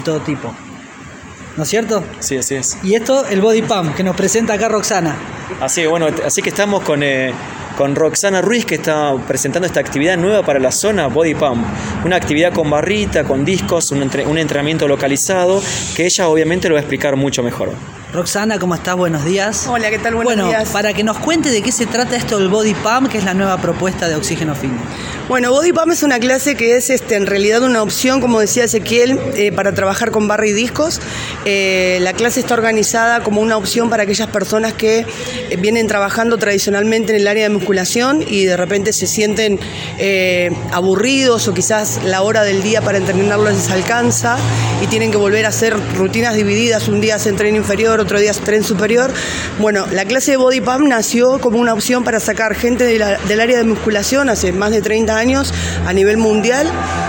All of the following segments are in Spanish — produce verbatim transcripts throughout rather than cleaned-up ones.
todo tipo, ¿no es cierto? Sí, así es. Y esto, el Body Pump, que nos presenta acá Roxana. Así, bueno, así que estamos con, eh, con Roxana Ruiz, que está presentando esta actividad nueva para la zona, Body Pump. Una actividad con barrita, con discos, un, entre, un entrenamiento localizado, que ella obviamente lo va a explicar mucho mejor. Roxana, ¿cómo estás? Buenos días. Hola, ¿qué tal? Buenos bueno, días. Para que nos cuente de qué se trata esto del Body Pump, que es la nueva propuesta de Oxígeno Fitness. Bueno, Body Pump es una clase que es este, en realidad una opción, como decía Ezequiel, eh, para trabajar con barra y discos. Eh, la clase está organizada como una opción para aquellas personas que eh, vienen trabajando tradicionalmente en el área de musculación y de repente se sienten eh, aburridos o quizás la hora del día para entrenarlo les alcanza y tienen que volver a hacer rutinas divididas. Un día hacen tren inferior, otro día hacen tren superior. Bueno, la clase de Body Pump nació como una opción para sacar gente de la, del área de musculación hace más de treinta años a nivel mundial.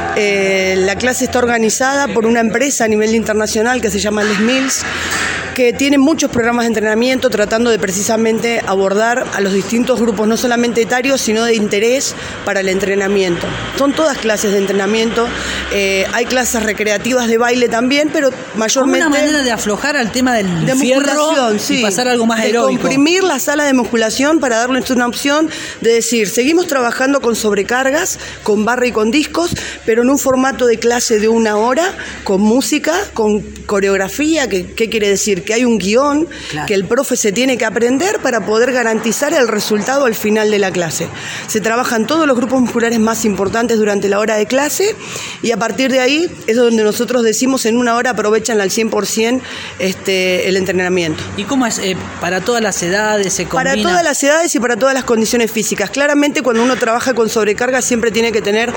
Eh, la clase está organizada por una empresa a nivel internacional que se llama Les Mills, que tiene muchos programas de entrenamiento tratando de precisamente abordar a los distintos grupos, no solamente etarios, sino de interés para el entrenamiento. Son todas clases de entrenamiento, eh, hay clases recreativas de baile también, pero mayormente... Como una manera de aflojar al tema del de fierro sí, y pasar a algo más de aeróbico. Comprimir la sala de musculación para darles una opción de decir, seguimos trabajando con sobrecargas, con barra y con discos, pero en un formato de clase de una hora, con música, con coreografía. ¿Qué, qué quiere decir? Que hay un guión, claro, que el profe se tiene que aprender para poder garantizar el resultado al final de la clase. Se trabajan todos los grupos musculares más importantes durante la hora de clase y a partir de ahí es donde nosotros decimos en una hora aprovechan al cien por ciento este, el entrenamiento. ¿Y cómo es? Eh, ¿Para todas las edades se combina? Para todas las edades y para todas las condiciones físicas. Claramente cuando uno trabaja con sobrecarga siempre tiene que tener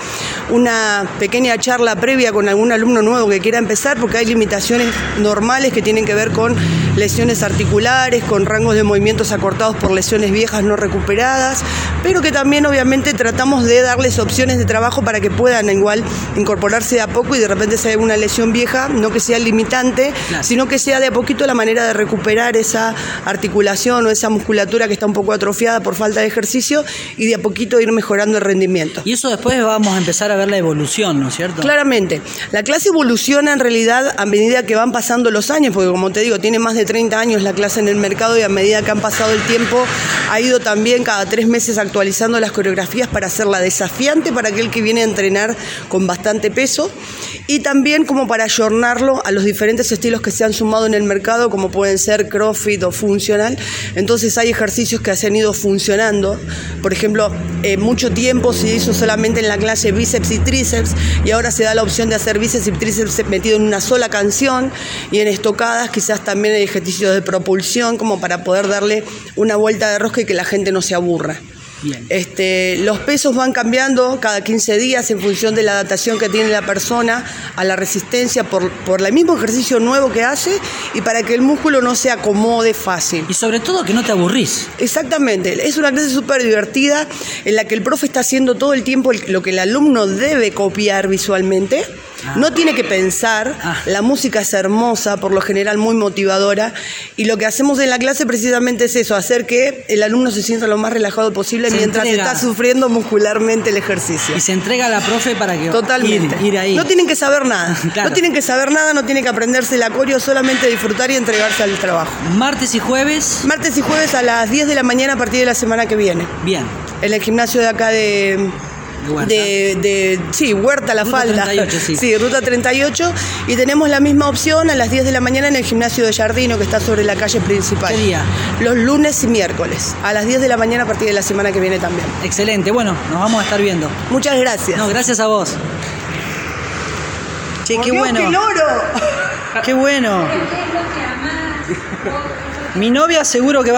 una pequeña charla previa con algún alumno nuevo que quiera empezar porque hay limitaciones normales que tienen que ver con lesiones articulares, con rangos de movimientos acortados por lesiones viejas no recuperadas, pero que también obviamente tratamos de darles opciones de trabajo para que puedan igual incorporarse de a poco y de repente si hay una lesión vieja, no que sea limitante, claro, sino que sea de a poquito la manera de recuperar esa articulación o esa musculatura que está un poco atrofiada por falta de ejercicio y de a poquito ir mejorando el rendimiento. Y eso después vamos a empezar a ver la evolución, ¿no es cierto? Claramente. La clase evoluciona en realidad a medida que van pasando los años, porque como te digo, tiene más de treinta años la clase en el mercado y a medida que han pasado el tiempo ha ido también cada tres meses actualizando las coreografías para hacerla desafiante para aquel que viene a entrenar con bastante peso y también como para ayornarlo a los diferentes estilos que se han sumado en el mercado como pueden ser CrossFit o funcional. Entonces hay ejercicios que se han ido funcionando. Por ejemplo, eh, mucho tiempo se hizo solamente en la clase bíceps y tríceps y ahora se da la opción de hacer bíceps y tríceps metido en una sola canción y en estocadas quizás también hay ejercicios de propulsión como para poder darle una vuelta de rosca y que la gente no se aburra. Bien. Este, los pesos van cambiando cada quince días en función de la adaptación que tiene la persona a la resistencia por, por el mismo ejercicio nuevo que hace y para que el músculo no se acomode fácil. Y sobre todo que no te aburrís. Exactamente, es una clase súper divertida en la que el profe está haciendo todo el tiempo lo que el alumno debe copiar visualmente. No tiene que pensar, ah. la música es hermosa, por lo general muy motivadora, y lo que hacemos en la clase precisamente es eso, hacer que el alumno se sienta lo más relajado posible se mientras entrega. Está sufriendo muscularmente el ejercicio. Y se entrega a la profe para que Totalmente. Ir, ir ahí. No tienen que saber nada, claro. no tienen que saber nada, no tienen que aprenderse la coreo, solamente disfrutar y entregarse al trabajo. ¿Martes y jueves? Martes y jueves a las diez de la mañana a partir de la semana que viene. Bien. En el gimnasio de acá de... De, de, sí, Huerta La Ruta Falda. treinta y ocho, sí. Sí, Ruta treinta y ocho. Y tenemos la misma opción a las diez de la mañana en el gimnasio de Jardino, que está sobre la calle principal. ¿Qué día? Los lunes y miércoles. A las diez de la mañana a partir de la semana que viene también. Excelente. Bueno, nos vamos a estar viendo. Muchas gracias. No, gracias a vos. Che, ¡Por qué Dios, bueno. ¡Qué loro! Qué bueno. Mi novia seguro que va